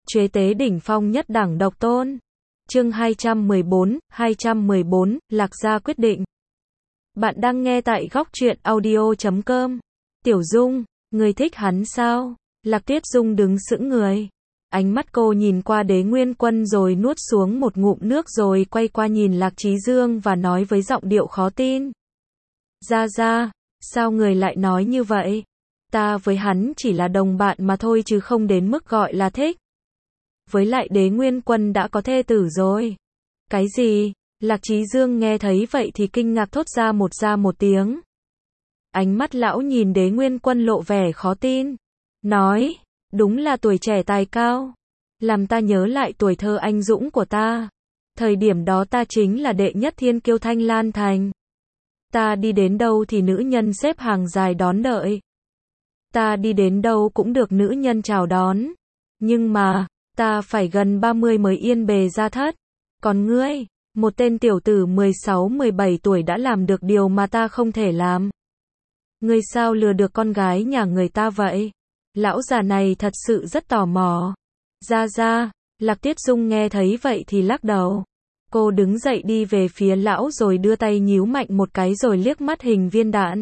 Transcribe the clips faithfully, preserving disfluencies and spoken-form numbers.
Chế tế đỉnh phong nhất đẳng độc tôn. Chương hai trăm mười bốn, hai trăm mười bốn, Lạc Gia quyết định. Bạn đang nghe tại góc truyện audio chấm com. Tiểu Dung, người thích hắn sao? Lạc Tuyết Dung đứng sững người. Ánh mắt cô nhìn qua Đế Nguyên Quân rồi nuốt xuống một ngụm nước rồi quay qua nhìn Lạc Chí Dương và nói với giọng điệu khó tin. Gia Gia, sao người lại nói như vậy? Ta với hắn chỉ là đồng bạn mà thôi chứ không đến mức gọi là thích. Với lại Đế Nguyên Quân đã có thê tử rồi. Cái gì? Lạc Chí Dương nghe thấy vậy thì kinh ngạc thốt ra một ra một tiếng. Ánh mắt lão nhìn Đế Nguyên Quân lộ vẻ khó tin. Nói, đúng là tuổi trẻ tài cao. Làm ta nhớ lại tuổi thơ anh dũng của ta. Thời điểm đó ta chính là đệ nhất thiên kiêu Thanh Lan Thành. Ta đi đến đâu thì nữ nhân xếp hàng dài đón đợi. Ta đi đến đâu cũng được nữ nhân chào đón. Nhưng mà, ta phải gần ba mươi mới yên bề gia thất. Còn ngươi, một tên tiểu tử mười sáu mười bảy tuổi đã làm được điều mà ta không thể làm. Ngươi sao lừa được con gái nhà người ta vậy? Lão già này thật sự rất tò mò. Gia Gia, Lạc Tuyết Dung nghe thấy vậy thì lắc đầu. Cô đứng dậy đi về phía lão rồi đưa tay nhíu mạnh một cái rồi liếc mắt hình viên đạn.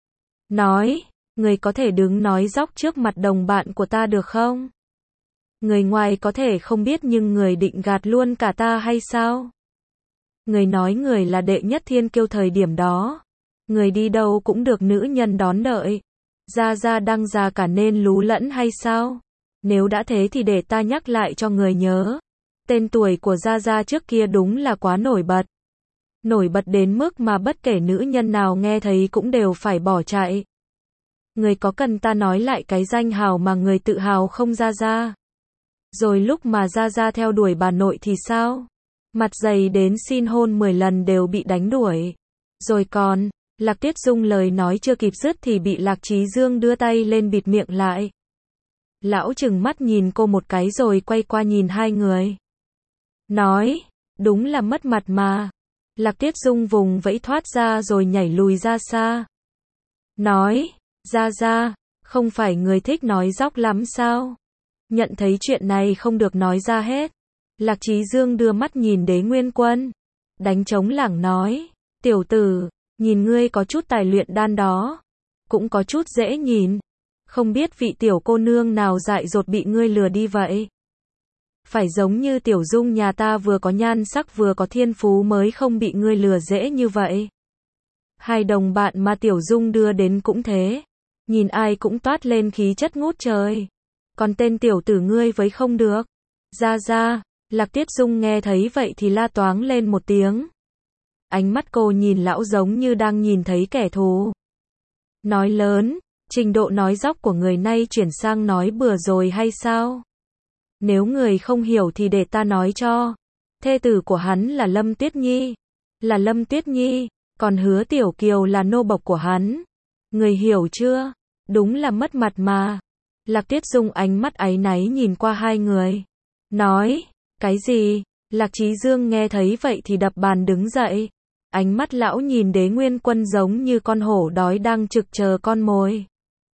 Nói, người có thể đứng nói dóc trước mặt đồng bạn của ta được không? Người ngoài có thể không biết nhưng người định gạt luôn cả ta hay sao? Người nói người là đệ nhất thiên kiêu thời điểm đó. Người đi đâu cũng được nữ nhân đón đợi. Gia Gia đang già cả nên lú lẫn hay sao? Nếu đã thế thì để ta nhắc lại cho người nhớ. Tên tuổi của Gia Gia trước kia đúng là quá nổi bật. Nổi bật đến mức mà bất kể nữ nhân nào nghe thấy cũng đều phải bỏ chạy. Người có cần ta nói lại cái danh hào mà người tự hào không Gia Gia? Rồi lúc mà Gia Gia theo đuổi bà nội thì sao? Mặt dày đến xin hôn mười lần đều bị đánh đuổi. Rồi còn, Lạc Tuyết Dung lời nói chưa kịp dứt thì bị Lạc Chí Dương đưa tay lên bịt miệng lại. Lão trừng mắt nhìn cô một cái rồi quay qua nhìn hai người. Nói, đúng là mất mặt mà. Lạc Tuyết Dung vùng vẫy thoát ra rồi nhảy lùi ra xa. Nói, Gia Gia, không phải người thích nói dóc lắm sao? Nhận thấy chuyện này không được nói ra hết. Lạc Chí Dương đưa mắt nhìn Đế Nguyên Quân. Đánh trống lảng nói, tiểu tử, nhìn ngươi có chút tài luyện đan đó. Cũng có chút dễ nhìn. Không biết vị tiểu cô nương nào dại dột bị ngươi lừa đi vậy? Phải giống như Tiểu Dung nhà ta vừa có nhan sắc vừa có thiên phú mới không bị ngươi lừa dễ như vậy. Hai đồng bạn mà Tiểu Dung đưa đến cũng thế. Nhìn ai cũng toát lên khí chất ngút trời. Còn tên tiểu tử ngươi với không được. Gia Gia, Lạc Tuyết Dung nghe thấy vậy thì la toáng lên một tiếng. Ánh mắt cô nhìn lão giống như đang nhìn thấy kẻ thù. Nói lớn, trình độ nói dóc của người nay chuyển sang nói bừa rồi hay sao? Nếu người không hiểu thì để ta nói cho. Thê tử của hắn là Lâm Tuyết Nhi. Là Lâm Tuyết Nhi, còn Hứa Tiểu Kiều là nô bộc của hắn. Người hiểu chưa? Đúng là mất mặt mà. Lạc Tuyết Dung ánh mắt áy náy nhìn qua hai người. Nói, cái gì? Lạc Chí Dương nghe thấy vậy thì đập bàn đứng dậy. Ánh mắt lão nhìn Đế Nguyên Quân giống như con hổ đói đang trực chờ con mồi.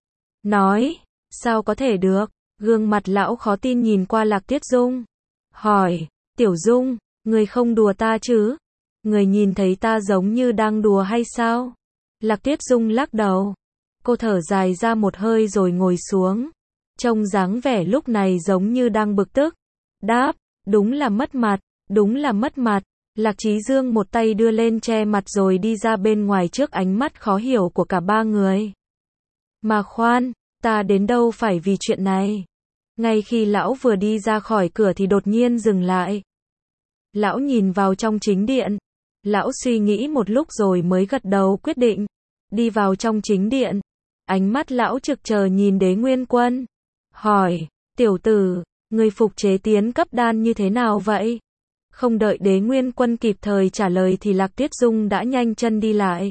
Nói, sao có thể được? Gương mặt lão khó tin nhìn qua Lạc Tuyết Dung. Hỏi, Tiểu Dung, người không đùa ta chứ? Người nhìn thấy ta giống như đang đùa hay sao? Lạc Tuyết Dung lắc đầu. Cô thở dài ra một hơi rồi ngồi xuống. Trông dáng vẻ lúc này giống như đang bực tức. Đáp, đúng là mất mặt, đúng là mất mặt. Lạc Chí Dương một tay đưa lên che mặt rồi đi ra bên ngoài trước ánh mắt khó hiểu của cả ba người. Mà khoan, ta đến đâu phải vì chuyện này. Ngay khi lão vừa đi ra khỏi cửa thì đột nhiên dừng lại. Lão nhìn vào trong chính điện. Lão suy nghĩ một lúc rồi mới gật đầu quyết định. Đi vào trong chính điện. Ánh mắt lão trực chờ nhìn Đế Nguyên Quân. Hỏi, tiểu tử, người phục chế tiến cấp đan như thế nào vậy? Không đợi Đế Nguyên Quân kịp thời trả lời thì Lạc Tuyết Dung đã nhanh chân đi lại.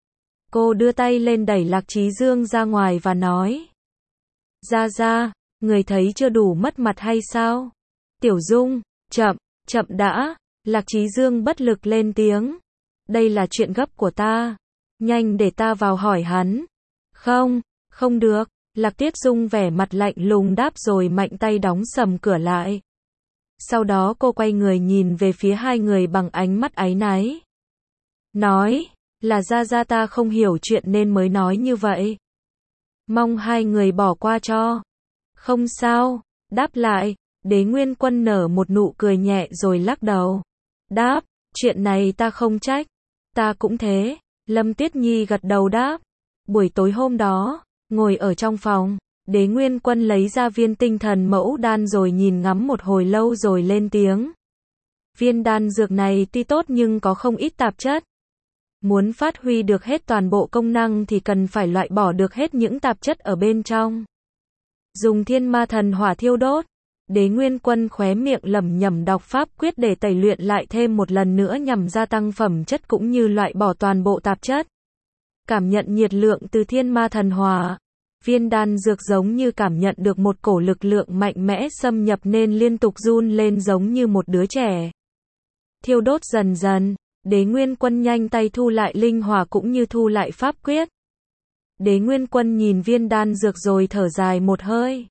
Cô đưa tay lên đẩy Lạc Chí Dương ra ngoài và nói. Gia Gia, người thấy chưa đủ mất mặt hay sao? Tiểu Dung, chậm, chậm đã. Lạc Chí Dương bất lực lên tiếng. Đây là chuyện gấp của ta. Nhanh để ta vào hỏi hắn. Không, không được. Lạc Tiết Dung vẻ mặt lạnh lùng đáp rồi mạnh tay đóng sầm cửa lại. Sau đó cô quay người nhìn về phía hai người bằng ánh mắt áy náy. Nói, là Gia Gia ta không hiểu chuyện nên mới nói như vậy. Mong hai người bỏ qua cho. Không sao, đáp lại, Đế Nguyên Quân nở một nụ cười nhẹ rồi lắc đầu. Đáp, chuyện này ta không trách. Ta cũng thế, Lâm Tuyết Nhi gật đầu đáp. Buổi tối hôm đó, ngồi ở trong phòng, Đế Nguyên Quân lấy ra viên tinh thần mẫu đan rồi nhìn ngắm một hồi lâu rồi lên tiếng. Viên đan dược này tuy tốt nhưng có không ít tạp chất. Muốn phát huy được hết toàn bộ công năng thì cần phải loại bỏ được hết những tạp chất ở bên trong. Dùng thiên ma thần hỏa thiêu đốt. Đế Nguyên Quân khóe miệng lẩm nhẩm đọc pháp quyết để tẩy luyện lại thêm một lần nữa nhằm gia tăng phẩm chất cũng như loại bỏ toàn bộ tạp chất. Cảm nhận nhiệt lượng từ thiên ma thần hỏa. Viên đan dược giống như cảm nhận được một cổ lực lượng mạnh mẽ xâm nhập nên liên tục run lên giống như một đứa trẻ. Thiêu đốt dần dần, Đế Nguyên Quân nhanh tay thu lại linh hỏa cũng như thu lại pháp quyết. Đế Nguyên Quân nhìn viên đan dược rồi thở dài một hơi.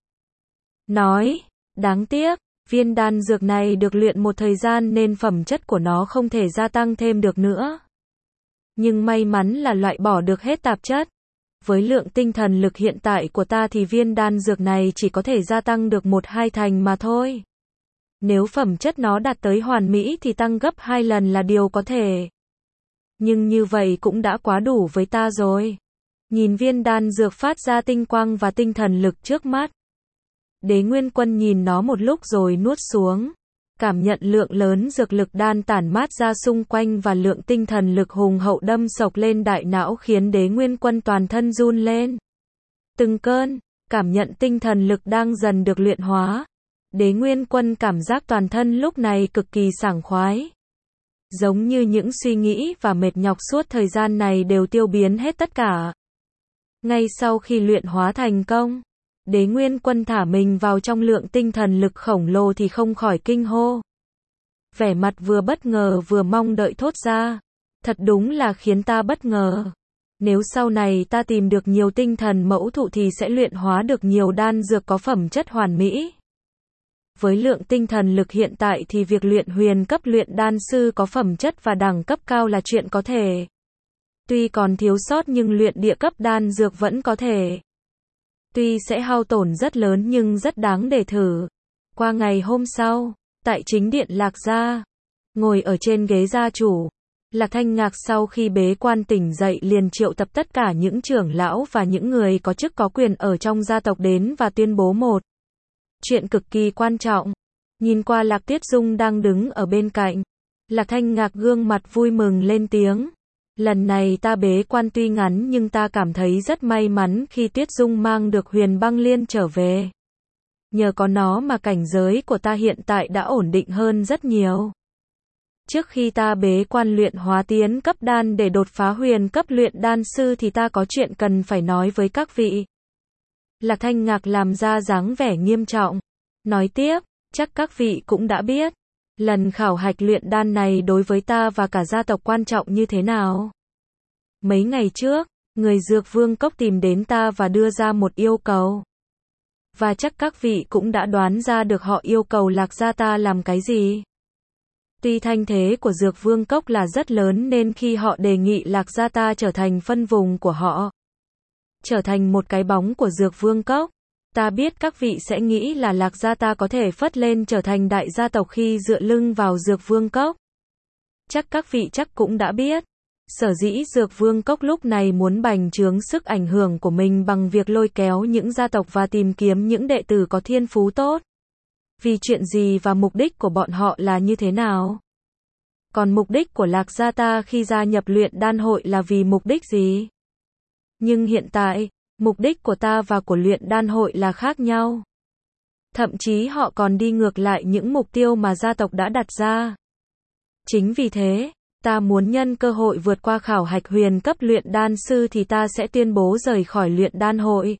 Nói, đáng tiếc, viên đan dược này được luyện một thời gian nên phẩm chất của nó không thể gia tăng thêm được nữa. Nhưng may mắn là loại bỏ được hết tạp chất. Với lượng tinh thần lực hiện tại của ta thì viên đan dược này chỉ có thể gia tăng được một hai thành mà thôi. Nếu phẩm chất nó đạt tới hoàn mỹ thì tăng gấp hai lần là điều có thể. Nhưng như vậy cũng đã quá đủ với ta rồi. Nhìn viên đan dược phát ra tinh quang và tinh thần lực trước mắt. Đế Nguyên Quân nhìn nó một lúc rồi nuốt xuống. Cảm nhận lượng lớn dược lực đan tản mát ra xung quanh và lượng tinh thần lực hùng hậu đâm sộc lên đại não khiến Đế Nguyên Quân toàn thân run lên. Từng cơn, cảm nhận tinh thần lực đang dần được luyện hóa. Đế Nguyên Quân cảm giác toàn thân lúc này cực kỳ sảng khoái. Giống như những suy nghĩ và mệt nhọc suốt thời gian này đều tiêu biến hết tất cả. Ngay sau khi luyện hóa thành công, Đế Nguyên Quân thả mình vào trong lượng tinh thần lực khổng lồ thì không khỏi kinh hô. Vẻ mặt vừa bất ngờ vừa mong đợi thốt ra. Thật đúng là khiến ta bất ngờ. Nếu sau này ta tìm được nhiều tinh thần mẫu thụ thì sẽ luyện hóa được nhiều đan dược có phẩm chất hoàn mỹ. Với lượng tinh thần lực hiện tại thì việc luyện huyền cấp luyện đan sư có phẩm chất và đẳng cấp cao là chuyện có thể. Tuy còn thiếu sót nhưng luyện địa cấp đan dược vẫn có thể. Tuy sẽ hao tổn rất lớn nhưng rất đáng để thử. Qua ngày hôm sau, tại chính điện Lạc Gia, ngồi ở trên ghế gia chủ, Lạc Thanh Ngạc sau khi bế quan tỉnh dậy liền triệu tập tất cả những trưởng lão và những người có chức có quyền ở trong gia tộc đến và tuyên bố một chuyện cực kỳ quan trọng. Nhìn qua Lạc Tiết Dung đang đứng ở bên cạnh, Lạc Thanh Ngạc gương mặt vui mừng lên tiếng. Lần này ta bế quan tuy ngắn nhưng ta cảm thấy rất may mắn khi Tiết Dung mang được huyền băng liên trở về. Nhờ có nó mà cảnh giới của ta hiện tại đã ổn định hơn rất nhiều. Trước khi ta bế quan luyện hóa tiến cấp đan để đột phá huyền cấp luyện đan sư thì ta có chuyện cần phải nói với các vị. Lạc Thanh Ngạc làm ra dáng vẻ nghiêm trọng. Nói tiếp, chắc các vị cũng đã biết. Lần khảo hạch luyện đan này đối với ta và cả gia tộc quan trọng như thế nào? Mấy ngày trước, người Dược Vương Cốc tìm đến ta và đưa ra một yêu cầu. Và chắc các vị cũng đã đoán ra được họ yêu cầu Lạc Gia ta làm cái gì. Tuy thanh thế của Dược Vương Cốc là rất lớn nên khi họ đề nghị Lạc Gia ta trở thành phân vùng của họ, trở thành một cái bóng của Dược Vương Cốc, ta biết các vị sẽ nghĩ là Lạc Gia ta có thể phất lên trở thành đại gia tộc khi dựa lưng vào Dược Vương Cốc. Chắc các vị chắc cũng đã biết. Sở dĩ Dược Vương Cốc lúc này muốn bành trướng sức ảnh hưởng của mình bằng việc lôi kéo những gia tộc và tìm kiếm những đệ tử có thiên phú tốt. Vì chuyện gì và mục đích của bọn họ là như thế nào? Còn mục đích của Lạc Gia ta khi gia nhập luyện đan hội là vì mục đích gì? Nhưng hiện tại, mục đích của ta và của luyện đan hội là khác nhau. Thậm chí họ còn đi ngược lại những mục tiêu mà gia tộc đã đặt ra. Chính vì thế, ta muốn nhân cơ hội vượt qua khảo hạch huyền cấp luyện đan sư thì ta sẽ tuyên bố rời khỏi luyện đan hội.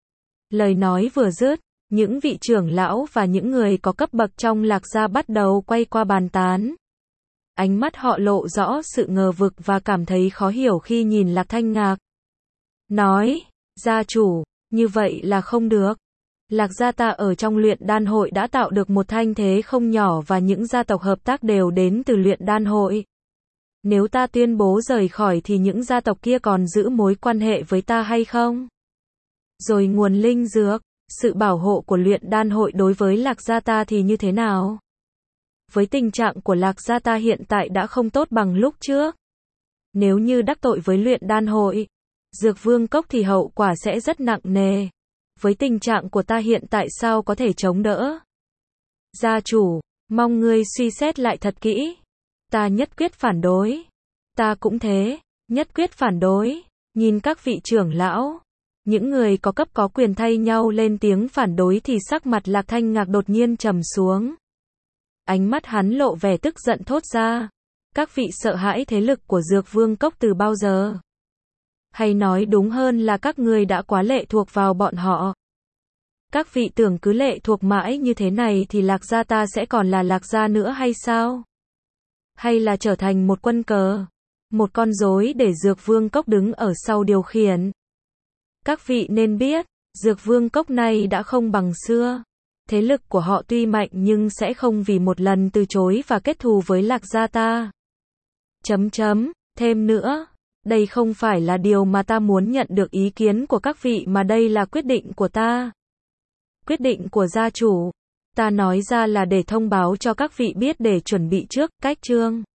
Lời nói vừa dứt, những vị trưởng lão và những người có cấp bậc trong Lạc Gia bắt đầu quay qua bàn tán. Ánh mắt họ lộ rõ sự ngờ vực và cảm thấy khó hiểu khi nhìn Lạc Thanh Ngạc. Nói, gia chủ, Như vậy là không được. Lạc gia ta ở trong luyện đan hội đã tạo được một thanh thế không nhỏ và những gia tộc hợp tác đều đến từ luyện đan hội. Nếu ta tuyên bố rời khỏi thì những gia tộc kia còn giữ mối quan hệ với ta hay không? Rồi nguồn linh dược, sự bảo hộ của luyện đan hội đối với Lạc gia ta thì như thế nào? Với tình trạng của Lạc gia ta hiện tại đã không tốt bằng lúc trước. Nếu như đắc tội với luyện đan hội, Dược Vương Cốc thì hậu quả sẽ rất nặng nề. Với tình trạng của ta hiện tại sao có thể chống đỡ? Gia chủ, mong ngươi suy xét lại thật kỹ. Ta nhất quyết phản đối. Ta cũng thế, nhất quyết phản đối. Nhìn các vị trưởng lão, những người có cấp có quyền thay nhau lên tiếng phản đối thì sắc mặt Lạc Thanh Ngạc đột nhiên trầm xuống. Ánh mắt hắn lộ vẻ tức giận thốt ra. Các vị sợ hãi thế lực của Dược Vương Cốc từ bao giờ? Hay nói đúng hơn là các người đã quá lệ thuộc vào bọn họ. Các vị tưởng cứ lệ thuộc mãi như thế này thì Lạc gia ta sẽ còn là Lạc gia nữa hay sao? Hay là trở thành một quân cờ, một con rối để Dược Vương Cốc đứng ở sau điều khiển? Các vị nên biết, Dược Vương Cốc này đã không bằng xưa. Thế lực của họ tuy mạnh nhưng sẽ không vì một lần từ chối và kết thù với Lạc gia ta. Chấm chấm, thêm nữa, đây không phải là điều mà ta muốn nhận được ý kiến của các vị mà đây là quyết định của ta. Quyết định của gia chủ. Ta nói ra là để thông báo cho các vị biết để chuẩn bị trước, cách chương.